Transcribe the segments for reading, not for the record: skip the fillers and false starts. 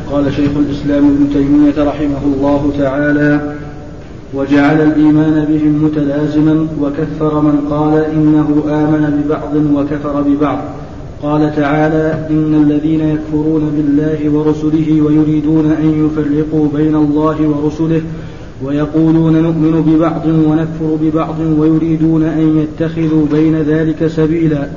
قال شيخ الإسلام ابن تيمية رحمه الله تعالى: وجعل الإيمان بهم متلازما، وكفر من قال إنه آمن ببعض وكفر ببعض. قال تعالى: إن الذين يكفرون بالله ورسله ويريدون أن يفرقوا بين الله ورسله ويقولون نؤمن ببعض ونكفر ببعض ويريدون أن يتخذوا بين ذلك سبيلا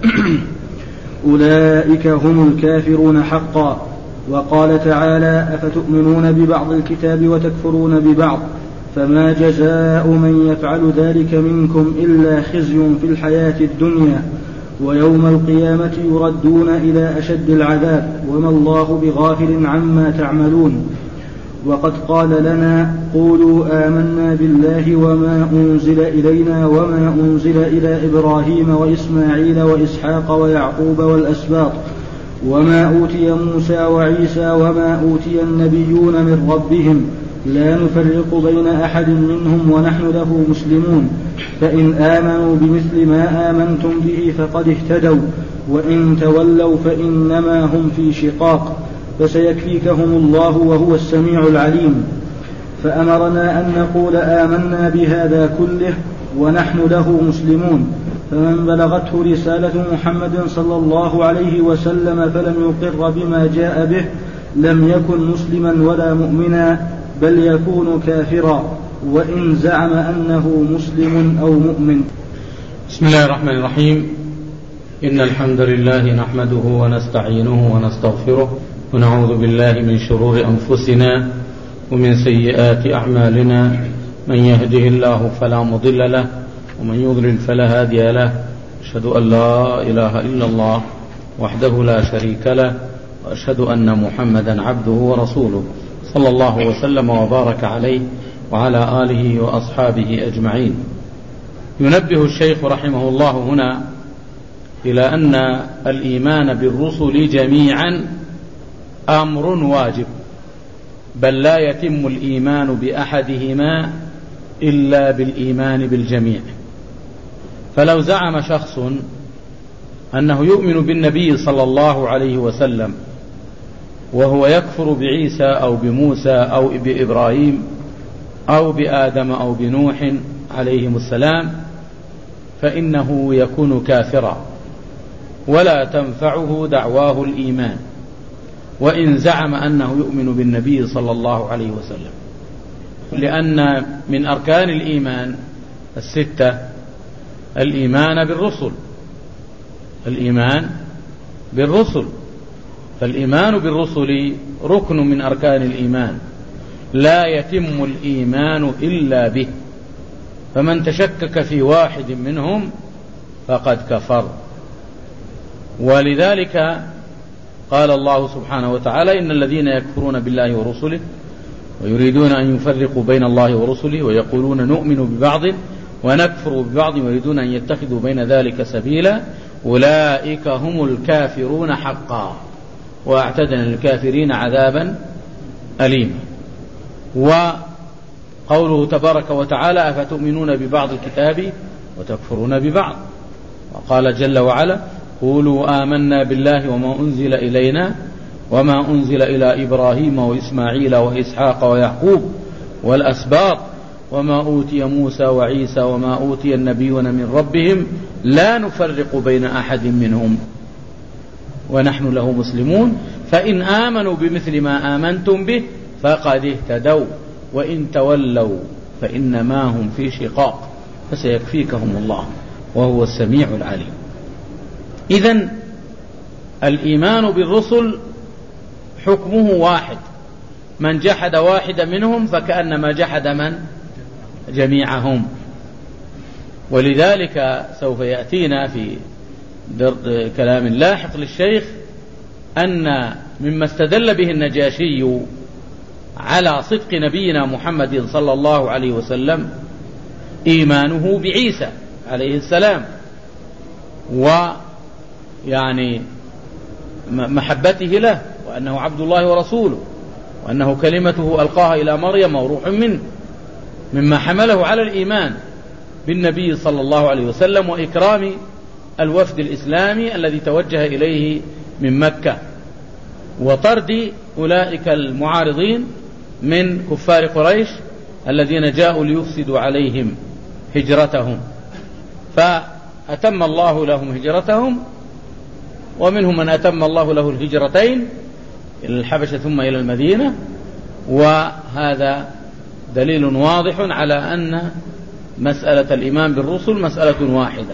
أولئك هم الكافرون حقا. وقال تعالى: أفتؤمنون ببعض الكتاب وتكفرون ببعض فما جزاء من يفعل ذلك منكم إلا خزي في الحياة الدنيا ويوم القيامة يردون إلى أشد العذاب وما الله بغافل عما تعملون. وقد قال لنا: قولوا آمنا بالله وما أنزل إلينا وما أنزل إلى إبراهيم وإسماعيل وإسحاق ويعقوب والأسباط وما أوتي موسى وعيسى وما أوتي النبيون من ربهم لا نفرق بين أحد منهم ونحن له مسلمون، فإن آمنوا بمثل ما آمنتم به فقد اهتدوا وإن تولوا فإنما هم في شقاق فسيكفيكهم الله وهو السميع العليم. فأمرنا أن نقول آمنا بهذا كله ونحن له مسلمون، فمن بلغته رسالة محمد صلى الله عليه وسلم فلم يقر بما جاء به لم يكن مسلما ولا مؤمنا بل يكون كافرا وإن زعم أنه مسلم أو مؤمن. بسم الله الرحمن الرحيم. إن الحمد لله نحمده ونستعينه ونستغفره ونعوذ بالله من شرور أنفسنا ومن سيئات أعمالنا، من يهده الله فلا مضل له ومن يضلل فلا هادي له. أشهد أن لا إله إلا الله وحده لا شريك له، وأشهد أن محمدا عبده ورسوله صلى الله وسلم وبارك عليه وعلى آله وأصحابه أجمعين. ينبه الشيخ رحمه الله هنا إلى أن الإيمان بالرسل جميعا أمر واجب، بل لا يتم الإيمان بأحدهما إلا بالإيمان بالجميع. فلو زعم شخص أنه يؤمن بالنبي صلى الله عليه وسلم وهو يكفر بعيسى أو بموسى أو بإبراهيم أو بآدم أو بنوح عليهم السلام فإنه يكون كافرا ولا تنفعه دعواه الإيمان وإن زعم أنه يؤمن بالنبي صلى الله عليه وسلم، لأن من أركان الإيمان الستة الإيمان بالرسل. فالإيمان بالرسل ركن من أركان الإيمان لا يتم الإيمان إلا به، فمن تشكك في واحد منهم فقد كفر. ولذلك قال الله سبحانه وتعالى: إن الذين يكفرون بالله ورسله ويريدون أن يفرقوا بين الله ورسله ويقولون نؤمن ببعض ونكفر ببعض ويريدون أن يتخذوا بين ذلك سبيلا أولئك هم الكافرون حقا وأعتدنا للكافرين عذابا أليما. وقوله تبارك وتعالى: أفتؤمنون ببعض الكتاب وتكفرون ببعض. وقال جل وعلا: قولوا آمنا بالله وما أنزل إلينا وما أنزل إلى إبراهيم وإسماعيل وإسحاق ويعقوب والأسباط وما أوتي موسى وعيسى وما أوتي النبيون من ربهم لا نفرق بين أحد منهم ونحن له مسلمون، فإن آمنوا بمثل ما آمنتم به فقد اهتدوا وإن تولوا فإنما هم في شقاق فسيكفيكهم الله وهو السميع العليم. إذن الإيمان بالرسل حكمه واحد، من جحد واحد منهم فكأنما جحد من جميعهم. ولذلك سوف يأتينا في كلام لاحق للشيخ أن مما استدل به النجاشي على صدق نبينا محمد صلى الله عليه وسلم إيمانه بعيسى عليه السلام، ويعني محبته له وأنه عبد الله ورسوله وأنه كلمته ألقاها إلى مريم وروح منه، مما حمله على الإيمان بالنبي صلى الله عليه وسلم وإكرام الوفد الإسلامي الذي توجه إليه من مكة وطرد أولئك المعارضين من كفار قريش الذين جاءوا ليفسدوا عليهم هجرتهم، فأتم الله لهم هجرتهم، ومنهم من أتم الله له الهجرتين إلى الحبشة ثم إلى المدينة. وهذا دليل واضح على أن مسألة الإيمان بالرسل مسألة واحدة،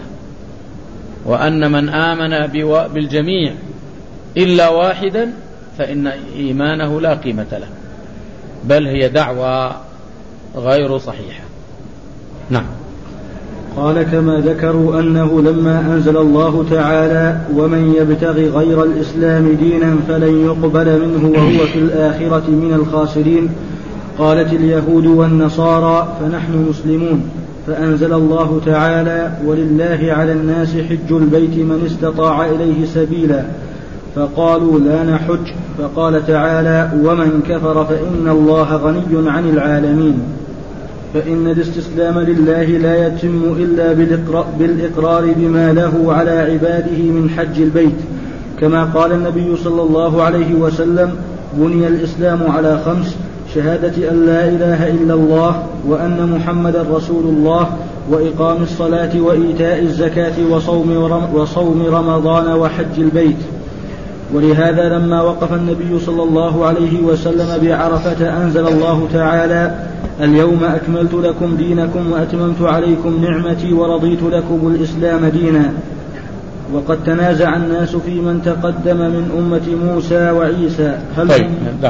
وأن من آمن بالجميع إلا واحدا فإن إيمانه لا قيمة له، بل هي دعوة غير صحيحة. نعم. قال كما ذكروا أنه لما أنزل الله تعالى ومن يبتغي غير الإسلام دينا فلن يقبل منه وهو في الآخرة من الخاسرين، قالت اليهود والنصارى فنحن مسلمون، فأنزل الله تعالى ولله على الناس حج البيت من استطاع إليه سبيلا، فقالوا لا نحج، فقال تعالى ومن كفر فإن الله غني عن العالمين، فإن الاستسلام لله لا يتم إلا بالإقرار بما له على عباده من حج البيت، كما قال النبي صلى الله عليه وسلم بني الإسلام على 5: شهادة أن لا إله إلا الله وأن محمدا رسول الله وإقام الصلاة وإيتاء الزكاة وصوم رمضان وحج البيت. ولهذا لما وقف النبي صلى الله عليه وسلم بعرفة أنزل الله تعالى اليوم أكملت لكم دينكم وأتممت عليكم نعمتي ورضيت لكم الإسلام دينا. وقد تنازع الناس في من تقدم من أمة موسى وعيسى. طيب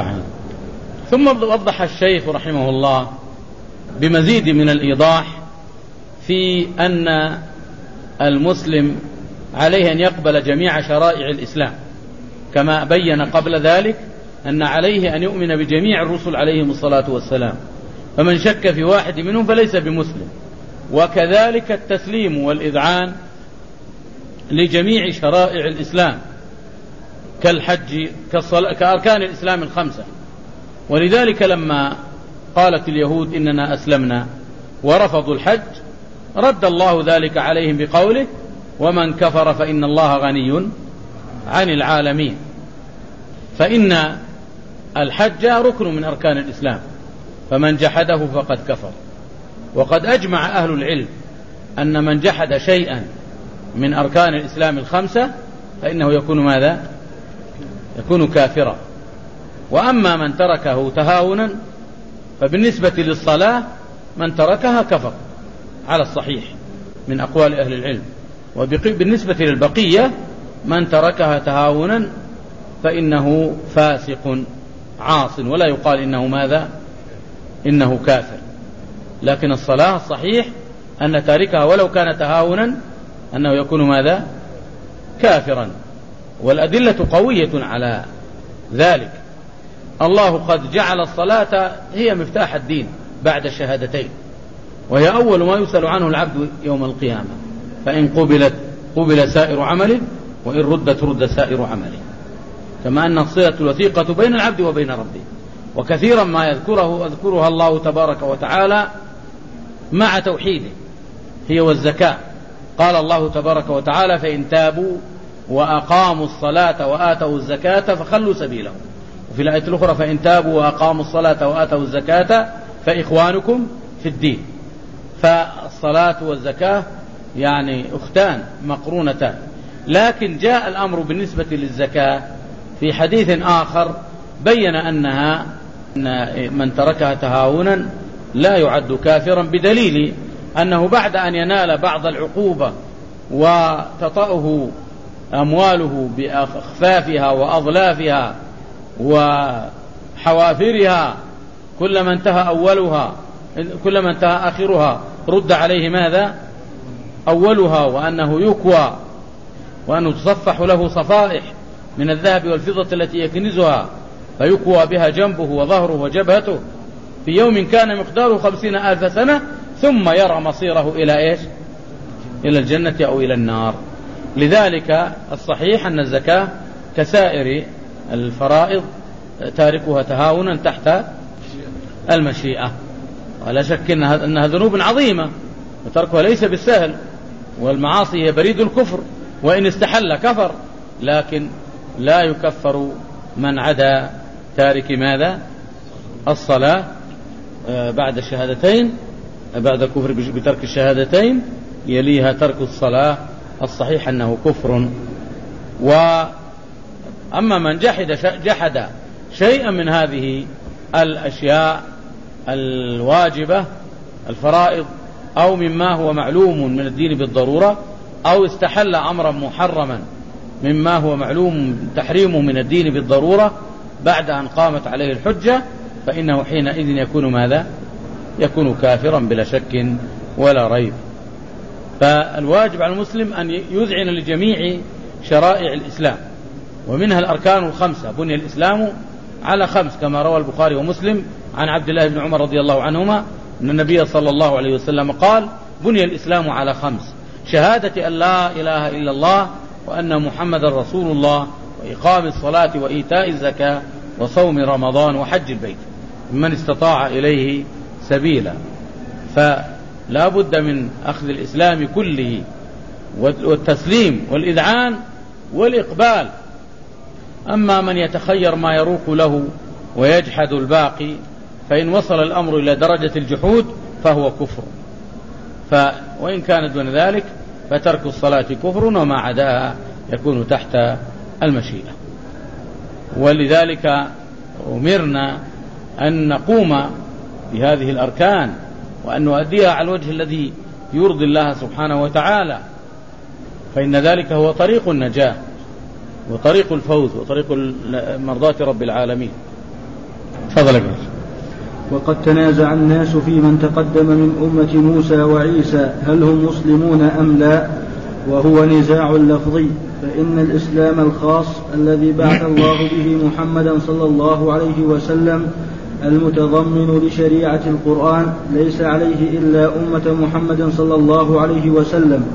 ثم وضح الشيخ رحمه الله بمزيد من الإيضاح في أن المسلم عليه أن يقبل جميع شرائع الإسلام، كما بين قبل ذلك أن عليه أن يؤمن بجميع الرسل عليهم الصلاة والسلام، فمن شك في واحد منهم فليس بمسلم. وكذلك التسليم والإذعان لجميع شرائع الإسلام كالحج كأركان الإسلام 5. ولذلك لما قالت اليهود إننا أسلمنا ورفضوا الحج رد الله ذلك عليهم بقوله ومن كفر فإن الله غني عن العالمين، فإن الحج ركن من أركان الإسلام، فمن جحده فقد كفر. وقد أجمع أهل العلم أن من جحد شيئا من أركان الإسلام 5 فإنه يكون ماذا؟ يكون كافرا. وأما من تركه تهاونا فبالنسبة للصلاة من تركها كفر على الصحيح من أقوال أهل العلم، وبالنسبة للبقية من تركها تهاونا فإنه فاسق عاص، ولا يقال إنه ماذا؟ إنه كافر. لكن الصلاة الصحيح أن تاركها ولو كان تهاونا أنه يكون ماذا؟ كافرا. والأدلة قوية على ذلك. الله قد جعل الصلاة هي مفتاح الدين بعد الشهادتين، وهي أول ما يسأل عنه العبد يوم القيامة، فإن قبلت قبل سائر عمله وإن ردت رد سائر عمله. كما أن الصلة الوثيقة بين العبد وبين ربه، وكثيرا ما يذكرها الله تبارك وتعالى مع توحيده، هي والزكاة. قال الله تبارك وتعالى فإن تابوا وأقاموا الصلاة وآتوا الزكاة فخلوا سبيلهم. وفي الآية الأخرى فإن تابوا وأقاموا الصلاة وآتوا الزكاة فإخوانكم في الدين. فالصلاة والزكاة يعني أختان مقرونتان. لكن جاء الأمر بالنسبة للزكاة في حديث آخر بين أنها من تركها تهاونا لا يعد كافرا، بدليل أنه بعد أن ينال بعض العقوبة وتطأه أمواله بأخفافها وأضلافها وحوافرها كلما انتهى آخرها رد عليه ماذا؟ أولها، وأنه يكوى، وأنه تصفح له صفائح من الذهب والفضة التي يكنزها فيكوى بها جنبه وظهره وجبهته في يوم كان مقداره 50,000 سنة، ثم يرى مصيره إلى إيش؟ إلى الجنة أو إلى النار. لذلك الصحيح أن الزكاة كسائر الفرائض تاركها تهاونا تحت المشيئة، ولا شك أنها ذنوب عظيمة وتركها ليس بالسهل، والمعاصي هي بريد الكفر، وإن استحل كفر، لكن لا يكفر من عدا تارك ماذا؟ الصلاة بعد الشهادتين، بعد الكفر بترك الشهادتين يليها ترك الصلاة، الصحيح أنه كفر. وأما من جحد شيئا من هذه الأشياء الواجبة الفرائض أو مما هو معلوم من الدين بالضرورة، أو استحل أمرا محرما مما هو معلوم تحريمه من الدين بالضرورة بعد أن قامت عليه الحجة، فإنه حينئذ يكون ماذا؟ يكون كافرا بلا شك ولا ريب. فالواجب على المسلم أن يذعن لجميع شرائع الإسلام، ومنها الأركان الخمسة. بني الإسلام على خمس، كما روى البخاري ومسلم عن عبد الله بن عمر رضي الله عنهما أن النبي صلى الله عليه وسلم قال: بني الإسلام على خمس: شهادة أن لا إله إلا الله وأن محمد رسول الله، وإقام الصلاة وإيتاء الزكاة وصوم رمضان وحج البيت من استطاع إليه سبيلا. فلا بد من أخذ الإسلام كله والتسليم والإذعان والإقبال. أما من يتخير ما يروق له ويجحد الباقي، فإن وصل الأمر إلى درجة الجحود فهو كفر. وإن كان دون ذلك فترك الصلاة كفر، وما عداها يكون تحت المشيئة. ولذلك أمرنا أن نقوم بهذه الأركان وأن نؤديها على الوجه الذي يرضي الله سبحانه وتعالى، فإن ذلك هو طريق النجاة وطريق الفوز وطريق مرضاة رب العالمين. تفضل. وقد تنازع الناس في من تقدم من أمة موسى وعيسى هل هم مسلمون أم لا، وهو نزاع لفظي، فإن الإسلام الخاص الذي بعث الله به محمدا صلى الله عليه وسلم المتضمن لشريعة القرآن ليس عليه إلا أمة محمد صلى الله عليه وسلم،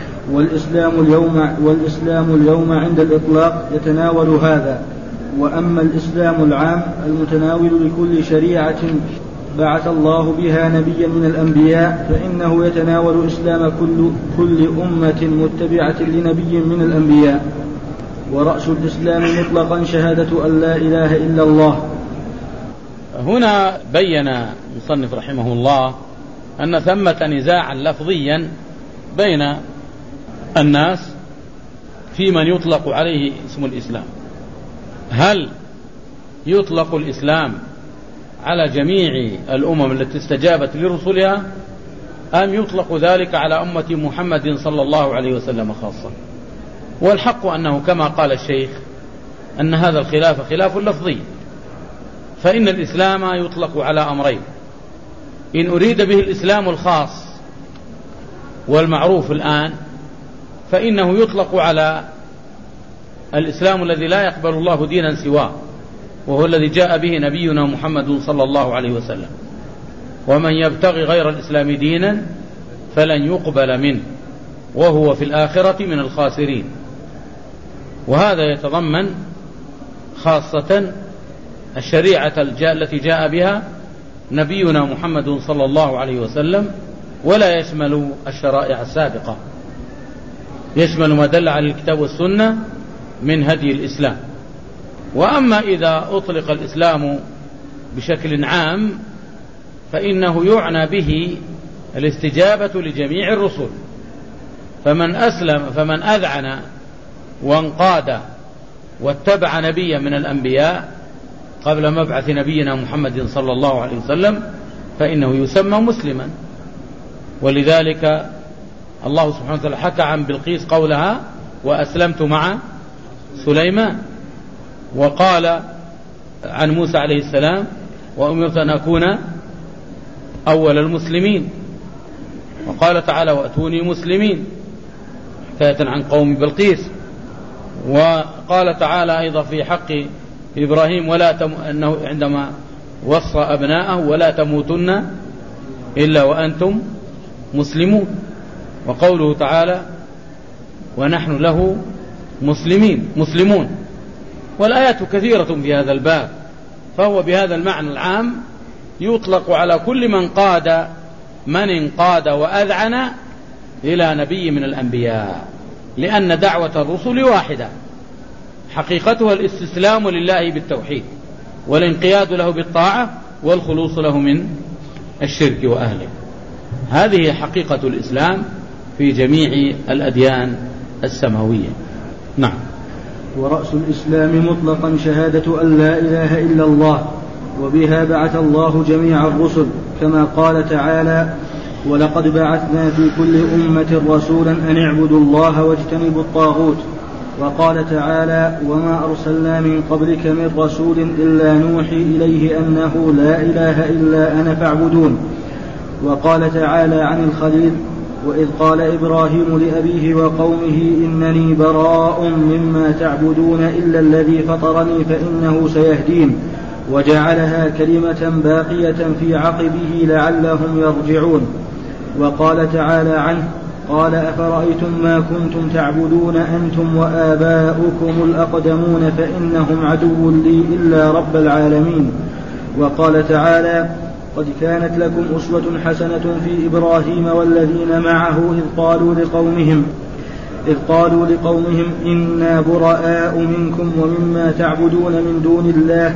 والإسلام اليوم عند الإطلاق يتناول هذا. وأما الإسلام العام المتناول لكل شريعة بعث الله بها نبيا من الأنبياء فإنه يتناول إسلام كل أمة متبعة لنبي من الأنبياء. ورأس الإسلام مطلقا شهادة أن لا إله إلا الله. هنا بين المصنف رحمه الله أن ثمة نزاعا لفظيا بين الناس في من يطلق عليه اسم الإسلام. هل يطلق الإسلام على جميع الأمم التي استجابت لرسلها، أم يطلق ذلك على أمة محمد صلى الله عليه وسلم خاصة؟ والحق أنه كما قال الشيخ أن هذا الخلاف خلاف لفظي، فإن الإسلام يطلق على أمرين: إن أريد به الإسلام الخاص والمعروف الآن فإنه يطلق على الإسلام الذي لا يقبل الله دينا سواه، وهو الذي جاء به نبينا محمد صلى الله عليه وسلم. ومن يبتغي غير الإسلام دينا فلن يقبل منه وهو في الآخرة من الخاسرين. وهذا يتضمن خاصة الشريعة التي جاء بها نبينا محمد صلى الله عليه وسلم، ولا يشمل الشرائع السابقة، يشمل ما دل على الكتاب والسنة من هدي الإسلام. وأما إذا أطلق الإسلام بشكل عام فإنه يعنى به الاستجابة لجميع الرسل، فمن أسلم فمن أذعن وانقاد واتبع نبيا من الأنبياء قبل مبعث نبينا محمد صلى الله عليه وسلم فإنه يسمى مسلما. ولذلك الله سبحانه وتعالى حكى عن بلقيس قولها: وأسلمت مع سليمان. وقال عن موسى عليه السلام: وأمرت أن أكون أول المسلمين. وقال تعالى: وأتوني مسلمين، حكاية عن قوم بلقيس. وقال تعالى أيضا في حق إبراهيم أنه عندما وصى أبناءه: ولا تموتن إلا وأنتم مسلمون. وقوله تعالى: ونحن له مسلمون. والآيات كثيرة في هذا الباب، فهو بهذا المعنى العام يطلق على كل من انقاد وأذعن إلى نبي من الأنبياء، لأن دعوة الرسل واحدة، حقيقتها الاستسلام لله بالتوحيد والانقياد له بالطاعة والخلوص له من الشرك وأهله. هذه حقيقة الإسلام في جميع الأديان السماوية. نعم. ورأس الإسلام مطلقا شهادة أن لا إله إلا الله، وبها بعث الله جميع الرسل، كما قال تعالى: ولقد بعثنا في كل أمة رسولا أن اعبدوا الله واجتنبوا الطاغوت. وقال تعالى: وما أرسلنا من قبلك من رسول إلا نوحي إليه أنه لا إله إلا أنا فاعبدون. وقال تعالى عن الخليل: وإذ قال إبراهيم لأبيه وقومه إنني براء مما تعبدون إلا الذي فطرني فإنه سيهدين، وجعلها كلمة باقية في عقبه لعلهم يرجعون. وقال تعالى عنه: قال أفرأيتم ما كنتم تعبدون أنتم وآباؤكم الأقدمون فإنهم عدو لي إلا رب العالمين. وقال تعالى: قد كانت لكم أسوة حسنة في إبراهيم والذين معه إذ قالوا لقومهم إنا براء منكم ومما تعبدون من دون الله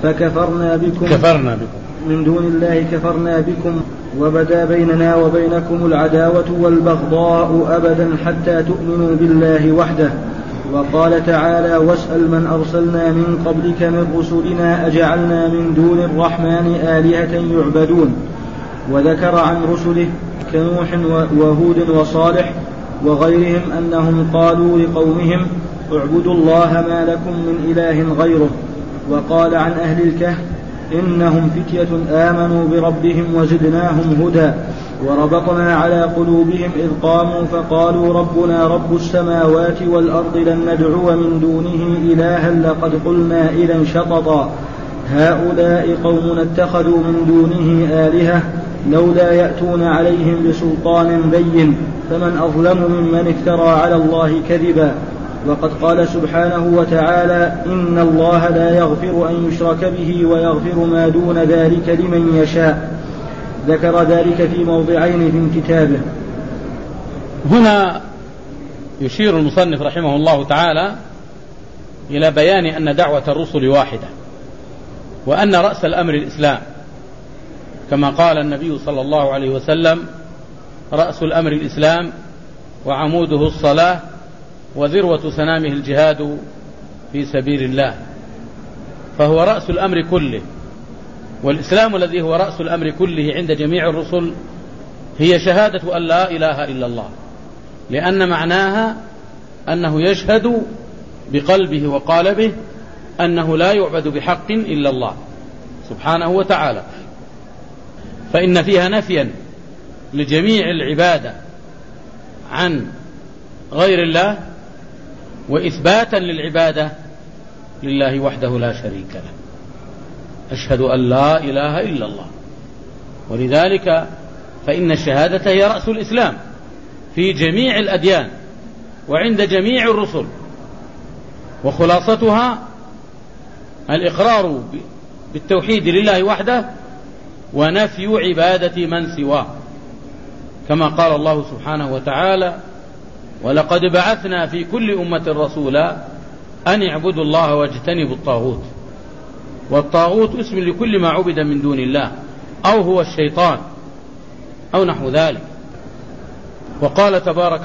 كفرنا بكم وبدا بيننا وبينكم العداوة والبغضاء أبدا حتى تؤمنوا بالله وحده. وقال تعالى: واسأل من أرسلنا من قبلك من رسلنا أجعلنا من دون الرحمن آلهة يعبدون. وذكر عن رسله كنوح وهود وصالح وغيرهم أنهم قالوا لقومهم: اعبدوا الله ما لكم من إله غيره. وقال عن أهل الكهف: إنهم فتية آمنوا بربهم وزدناهم هدى وربطنا على قلوبهم إذ قاموا فقالوا ربنا رب السماوات والأرض لن ندعو من دونه إلها لقد قلنا إذا شططا هؤلاء قوم اتخذوا من دونه آلهة لولا يأتون عليهم بسلطان بين فمن أظلم ممن افترى على الله كذبا. وقد قال سبحانه وتعالى: إن الله لا يغفر أن يشرك به ويغفر ما دون ذلك لمن يشاء. ذكر ذلك في موضعين في كتابه. هنا يشير المصنف رحمه الله تعالى إلى بيان أن دعوة الرسل واحدة، وأن رأس الأمر الإسلام، كما قال النبي صلى الله عليه وسلم: رأس الأمر الإسلام وعموده الصلاة وذروة سنامه الجهاد في سبيل الله. فهو رأس الأمر كله، والإسلام الذي هو رأس الأمر كله عند جميع الرسل هي شهادة أن لا إله إلا الله، لأن معناها أنه يشهد بقلبه وقالبه أنه لا يعبد بحق إلا الله سبحانه وتعالى، فإن فيها نفيا لجميع العبادة عن غير الله وإثباتا للعبادة لله وحده لا شريك له. أشهد أن لا إله إلا الله. ولذلك فإن الشهادة هي رأس الإسلام في جميع الأديان وعند جميع الرسل، وخلاصتها الإقرار بالتوحيد لله وحده ونفي عبادة من سواه، كما قال الله سبحانه وتعالى: ولقد بعثنا في كل أمة رسولا أن اعبدوا الله واجتنبوا الطاغوت. والطاغوت اسم لكل ما عبد من دون الله أو هو الشيطان أو نحو ذلك. وقال تبارك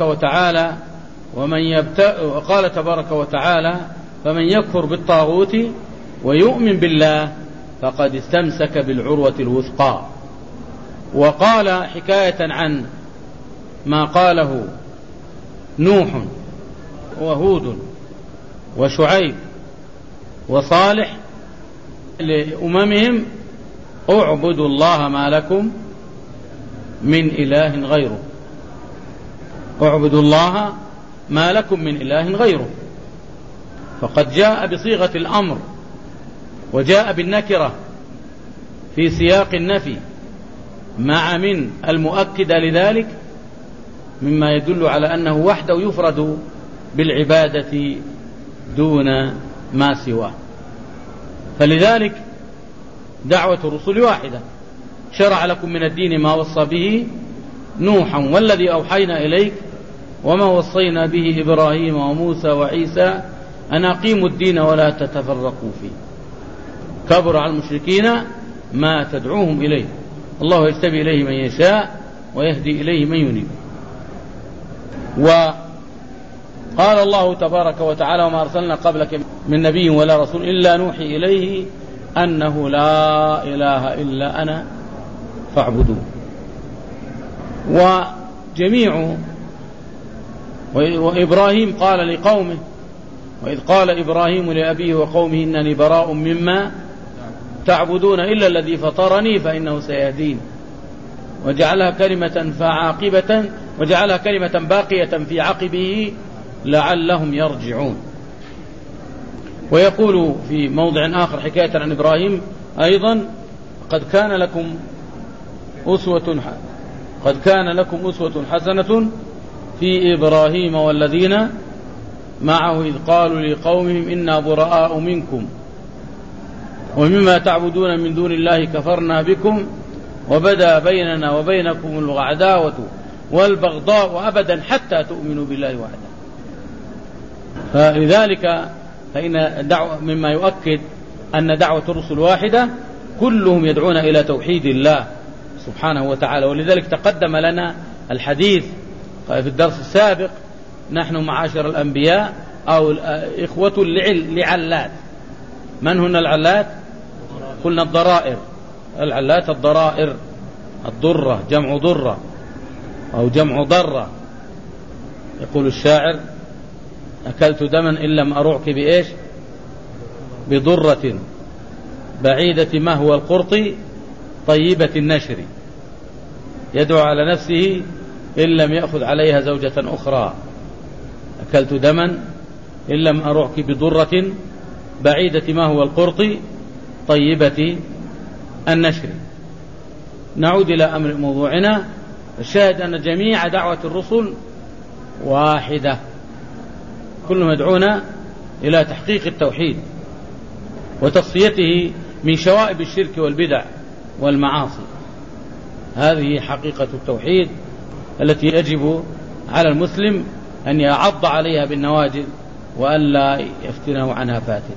وتعالى: فمن يكفر بالطاغوت ويؤمن بالله فقد استمسك بالعروة الوثقى. وقال حكاية عن ما قاله نوح وهود وشعيب وصالح لأممهم: اعبدوا الله ما لكم من إله غيره. اعبدوا الله ما لكم من إله غيره. فقد جاء بصيغة الأمر وجاء بالنكرة في سياق النفي مع من المؤكدة لذلك، مما يدل على أنه وحده يفرد بالعبادة دون ما سواه. فلذلك دعوة الرسل واحدة: شرع لكم من الدين ما وصى به نوحا والذي أوحينا إليك وما وصينا به إبراهيم وموسى وعيسى أن أقيموا الدين ولا تتفرقوا فيه. كبر على المشركين ما تدعوهم إليه. الله يجتبي إليه من يشاء ويهدي إليه من ينيب. وقال الله تبارك وتعالى: وما أرسلنا قبلك من نبي ولا رسول إلا نوحي إليه أنه لا إله إلا أنا فاعبدوه. وإبراهيم قال لقومه: وإذ قال إبراهيم لأبيه وقومه إنني براء مما تعبدون إلا الذي فطرني فإنه سيهدين. وجعلها كلمة باقية في عقبه لعلهم يرجعون. ويقول في موضع آخر حكاية عن إبراهيم أيضا: قد كان لكم أسوة حسنة في إبراهيم والذين معه إذ قالوا لقومهم إنا براء منكم ومما تعبدون من دون الله كفرنا بكم وبدا بيننا وبينكم العداوة والبغضاء أبدا حتى تؤمنوا بالله وحده. فلذلك فإن مما يؤكد أن دعوة الرسل واحدة، كلهم يدعون إلى توحيد الله سبحانه وتعالى. ولذلك تقدم لنا الحديث في الدرس السابق: نحن معاشر الأنبياء أو إخوة لعلات. من هن العلات؟ قلنا الضرائر. العلات الضرائر، الضرة جمع ضرة أو جمع ضرة. يقول الشاعر: أكلت دما إن لم أرعك بإيش؟ بضرة بعيدة مهوى القرط طيبة النشر. يدعو على نفسه إن لم يأخذ عليها زوجة أخرى. أكلت دما إن لم أرعك بضرة بعيدة مهوى القرط طيبة النشر. نعود إلى أمر موضوعنا. الشاهد أن جميع دعوة الرسل واحدة، كلهم يدعون إلى تحقيق التوحيد وتصفيته من شوائب الشرك والبدع والمعاصي. هذه حقيقة التوحيد التي يجب على المسلم أن يعض عليها بالنواجذ وألا يفتنه عنها فاتن.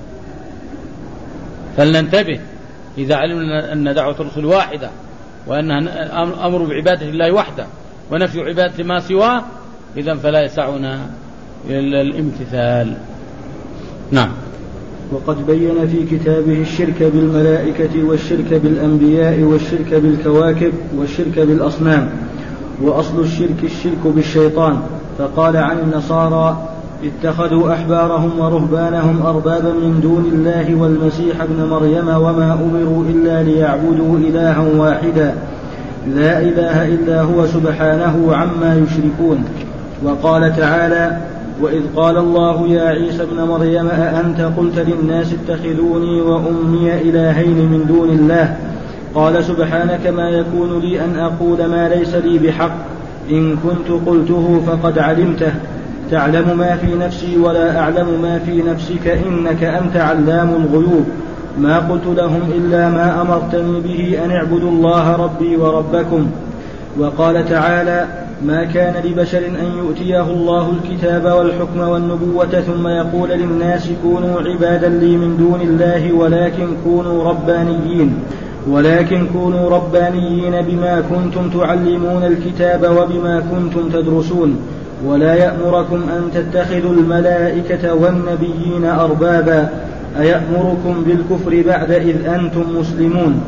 فلننتبه إذا علمنا أن دعوة الرسل واحدة وأنها أمر بعبادة الله وحده ونفي عبادة ما سواه، إذن فلا يسعنا إلا الامتثال. نعم. وقد بين في كتابه الشرك بالملائكة والشرك بالأنبياء والشرك بالكواكب والشرك بالأصنام. وأصل الشرك بالشيطان. فقال عن النصارى: اتخذوا أحبارهم ورهبانهم أربابا من دون الله والمسيح ابن مريم وما أمروا إلا ليعبدوا إلها واحدا لا إله إلا هو سبحانه عما يشركون. وقال تعالى: وإذ قال الله يا عيسى ابن مريم أأنت قلت للناس اتخذوني وأمي إلهين من دون الله قال سبحانك ما يكون لي أن أقول ما ليس لي بحق إن كنت قلته فقد علمته تعلم ما في نفسي ولا أعلم ما في نفسك إنك أنت علام الغيوب ما قلت لهم إلا ما أمرتني به أن اعبدوا الله ربي وربكم. وقال تعالى: ما كان لبشر أن يؤتيه الله الكتاب والحكم والنبوة ثم يقول للناس كونوا عبادا لي من دون الله ولكن كونوا ربانيين بما كنتم تعلمون الكتاب وبما كنتم تدرسون ولا يأمركم أن تتخذوا الملائكة والنبيين أربابا أيأمركم بالكفر بعد إذ أنتم مسلمون.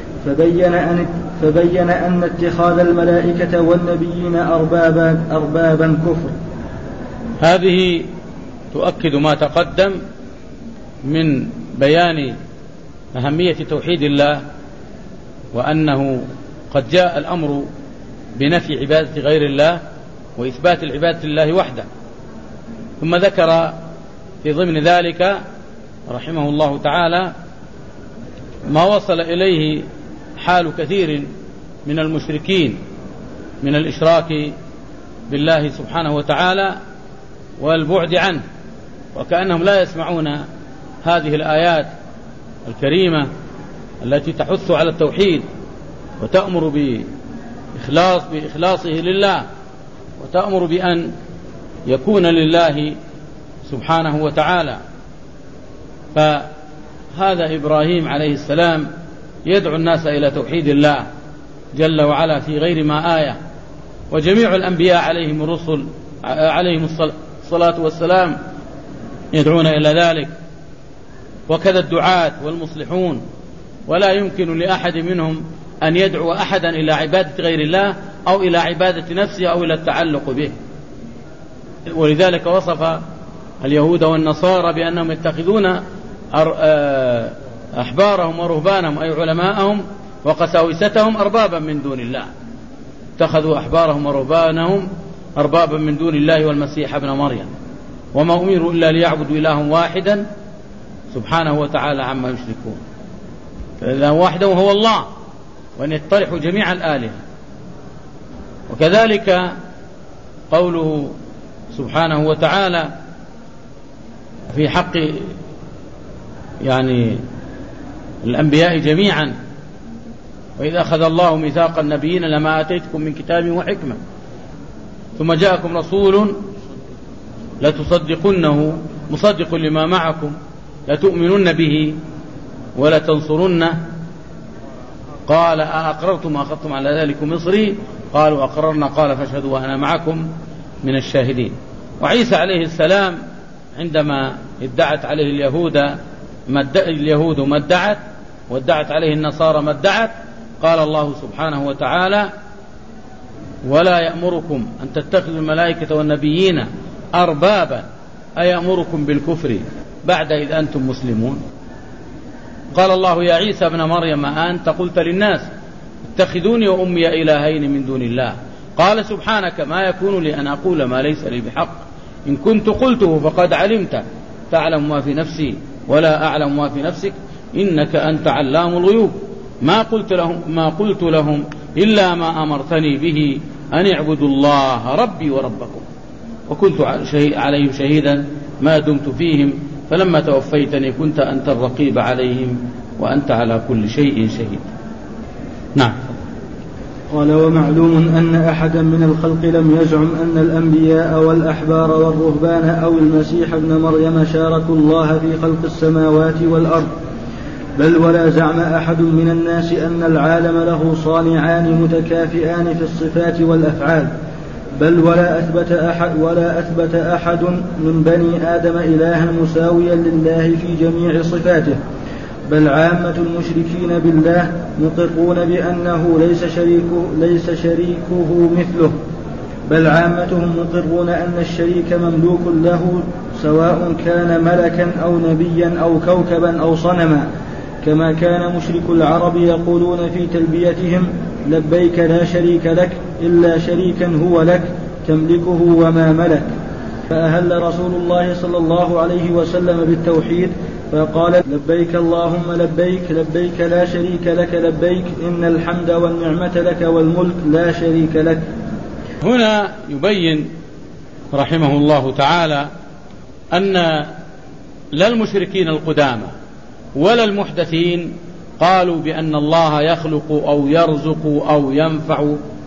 فبين أن اتخاذ الملائكة والنبيين أربابا كفر. هذه تؤكد ما تقدم من بيان أهمية توحيد الله، وأنه قد جاء الأمر بنفي عبادة غير الله وإثبات العبادة لله وحده. ثم ذكر في ضمن ذلك رحمه الله تعالى ما وصل إليه حال كثير من المشركين من الإشراك بالله سبحانه وتعالى والبعد عنه، وكأنهم لا يسمعون هذه الآيات الكريمة التي تحث على التوحيد وتأمر بإخلاصه لله وتأمر بأن يكون لله سبحانه وتعالى. هذا إبراهيم عليه السلام يدعو الناس إلى توحيد الله جل وعلا في غير ما آية، وجميع الأنبياء عليهم الصلاة والسلام يدعون إلى ذلك، وكذا الدعاة والمصلحون، ولا يمكن لأحد منهم أن يدعو أحدا إلى عبادة غير الله أو إلى عبادة نفسه أو إلى التعلق به. ولذلك وصف اليهود والنصارى بأنهم يتخذون أحبارهم ورهبانهم أي علماءهم وقساوستهم أربابا من دون الله، اتخذوا أحبارهم ورهبانهم أربابا من دون الله والمسيح ابن مريم، وما أمروا إلا ليعبدوا إلها واحدا سبحانه وتعالى عما يشركون. فإله واحدا وهو الله، وأن يطرحوا جميع الآلهة. وكذلك قوله سبحانه وتعالى في حق الأنبياء جميعا: وإذا أخذ الله ميثاق النبيين لما آتيتكم من كتاب وحكمة ثم جاءكم رسول لتصدقنه مصدق لما معكم لتؤمنن به ولتنصرنه قال أأقررتم وأخذتم على ذلك مصري قالوا أقررنا قال فاشهدوا وأنا معكم من الشاهدين. وعيسى عليه السلام عندما ادعت عليه اليهود ما ادعت وادعت عليه النصارى ما ادعت، قال الله سبحانه وتعالى: ولا يأمركم أن تتخذوا الملائكة والنبيين أربابا أيأمركم بالكفر بعد إذ أنتم مسلمون. قال الله: يا عيسى ابن مريم أنت قلت للناس اتخذوني وأمي إلهين من دون الله قال سبحانك ما يكون لي أن أقول ما ليس لي بحق إن كنت قلته فقد علمت تعلم ما في نفسي ولا أعلم ما في نفسك إنك أنت علام الغيوب ما قلت لهم إلا ما أمرتني به أن اعبدوا الله ربي وربكم وكنت عليهم شهيدا ما دمت فيهم فلما توفيتني كنت أنت الرقيب عليهم وأنت على كل شيء شهيد. نعم. قال: ومعلوم أن أحدا من الخلق لم يزعم أن الأنبياء والأحبار والرهبان أو المسيح ابن مريم شاركوا الله في خلق السماوات والأرض، بل ولا زعم أحد من الناس أن العالم له صانعان متكافئان في الصفات والأفعال، بل ولا أثبت أحد من بني آدم إلها مساويا لله في جميع صفاته، بل عامة المشركين بالله مقرون بأنه ليس شريكه مثله، بل عامتهم مقرون أن الشريك مملوك له سواء كان ملكا أو نبيا أو كوكبا أو صنما، كما كان مشرك العرب يقولون في تلبيتهم: لبيك لا شريك لك إلا شريكا هو لك تملكه وما ملك. فأهل رسول الله صلى الله عليه وسلم بالتوحيد فقال: لبيك اللهم لبيك لبيك لا شريك لك لبيك إن الحمد والنعمة لك والملك لا شريك لك. هنا يبين رحمه الله تعالى أن لا المشركين القدامى ولا المحدثين قالوا بأن الله يخلق أو يرزق أو ينفع،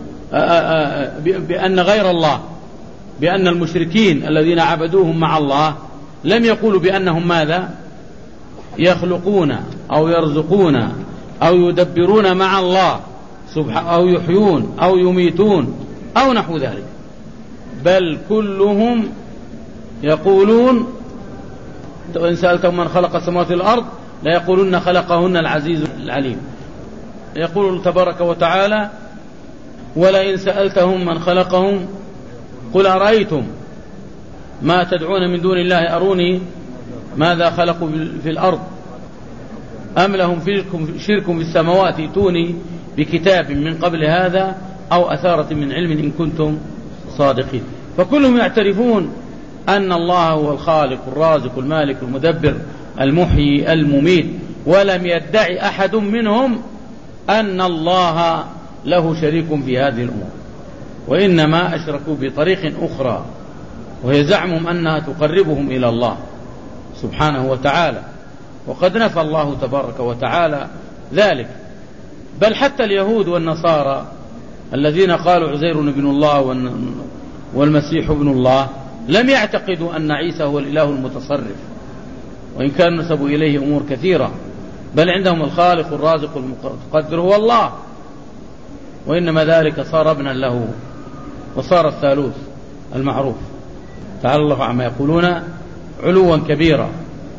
بأن غير الله، بأن المشركين الذين عبدوهم مع الله لم يقولوا بأنهم ماذا؟ يخلقون أو يرزقون أو يدبرون مع الله أو يحيون أو يميتون أو نحو ذلك، بل كلهم يقولون: وإن سألتم من خلق السماوات والأرض لا يقولون خلقهن العزيز العليم. يقول تبارك وتعالى: ولئن سألتهم من خلقهم قل أرأيتم ما تدعون من دون الله أروني ماذا خلقوا في الأرض أم لهم شرك في السماوات ائتوني بكتاب من قبل هذا أو أثارة من علم إن كنتم صادقين. فكلهم يعترفون أن الله هو الخالق الرازق المالك المدبر المحيي المميت، ولم يدعي أحد منهم أن الله له شريك في هذه الأمور، وإنما أشركوا بطريق أخرى وهي زعمهم أنها تقربهم إلى الله سبحانه وتعالى، وقد نفى الله تبارك وتعالى ذلك. بل حتى اليهود والنصارى الذين قالوا عزير ابن الله والمسيح ابن الله لم يعتقدوا أن عيسى هو الإله المتصرف، وإن كانوا نسبوا إليه أمور كثيرة، بل عندهم الخالق الرازق المقدر هو الله، وإنما ذلك صار ابنا له وصار الثالوث المعروف. تعالى الله عما يقولون علوا كبيرا.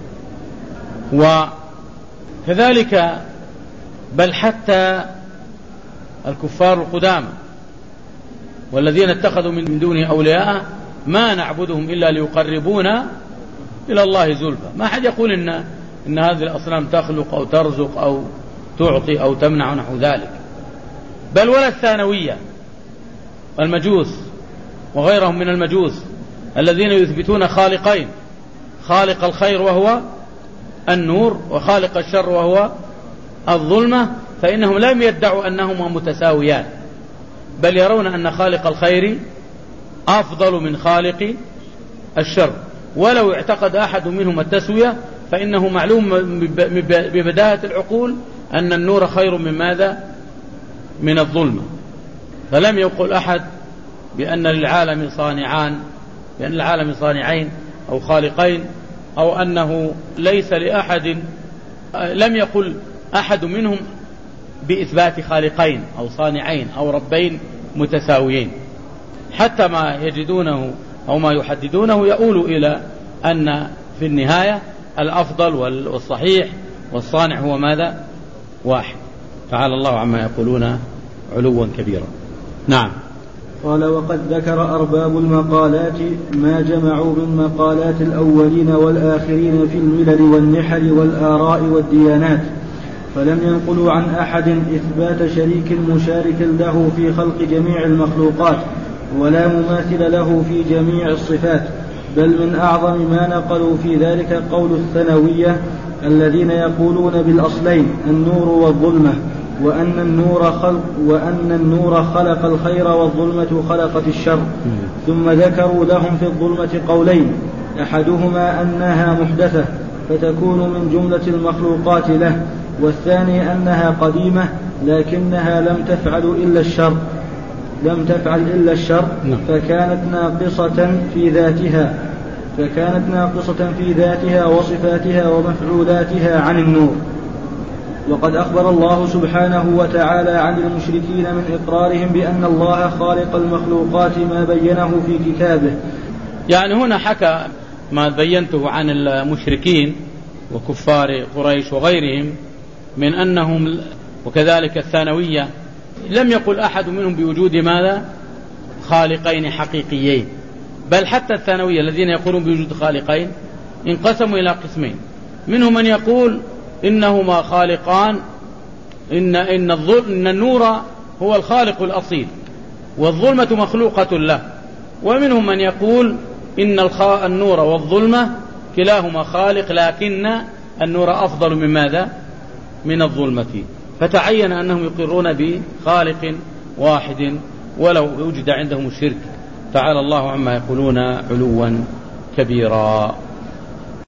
وكذلك بل حتى الكفار القدامى والذين اتخذوا من دونه أولياء ما نعبدهم إلا ليقربونا إلى الله زلفى. ما حد يقول إن هذه الأصنام تخلق أو ترزق أو تعطي أو تمنع نحو ذلك، بل ولا الثانوية المجوس وغيرهم من المجوس الذين يثبتون خالقين، خالق الخير وهو النور وخالق الشر وهو الظلمة، فإنهم لم يدعوا أنهما متساويان، بل يرون أن خالق الخير أفضل من خالق الشر. ولو اعتقد أحد منهم التسوية فإنه معلوم ببداهة العقول أن النور خير من ماذا؟ من الظلمة. فلم يقل أحد بأن للعالم صانعان، بأن العالم صانعين أو خالقين، أو أنه ليس لأحد، لم يقل أحد منهم بإثبات خالقين أو صانعين أو ربين متساويين. حتى ما يجدونه أو ما يحددونه يؤول إلى أن في النهاية الأفضل والصحيح والصانع هو ماذا؟ واحد. تعالى الله عما يقولون علوا كبيرا. نعم. قال: وقد ذكر أرباب المقالات ما جمعوا من مقالات الأولين والآخرين في الملل والنحل والآراء والديانات، فلم ينقلوا عن أحد إثبات شريك مشارك له في خلق جميع المخلوقات ولا مماثل له في جميع الصفات، بل من أعظم ما نقلوا في ذلك قول الثانوية الذين يقولون بالأصلين النور والظلمة، وأن النور خلق الخير والظلمة خلقت الشر. ثم ذكروا لهم في الظلمة قولين: أحدهما أنها محدثة فتكون من جملة المخلوقات له، والثاني أنها قديمة لكنها لم تفعل إلا الشر فكانت ناقصة في ذاتها وصفاتها ومفعولاتها عن النور. وقد أخبر الله سبحانه وتعالى عن المشركين من إقرارهم بأن الله خالق المخلوقات ما بينه في كتابه. يعني هنا حكى ما بينته عن المشركين وكفار قريش وغيرهم من أنهم وكذلك الثانوية لم يقل أحد منهم بوجود ماذا؟ خالقين حقيقيين، بل حتى الثانوية الذين يقولون بوجود خالقين انقسموا إلى قسمين: منهم من يقول إنهما خالقان، إن النور هو الخالق الأصيل والظلمة مخلوقة له، ومنهم من يقول إن النور والظلمة كلاهما خالق لكن النور أفضل من ماذا؟ من الظلمة. فتعين أنهم يقرون بخالق واحد ولو وجد عندهم الشرك. تعالى الله عما يقولون علوا كبيرا.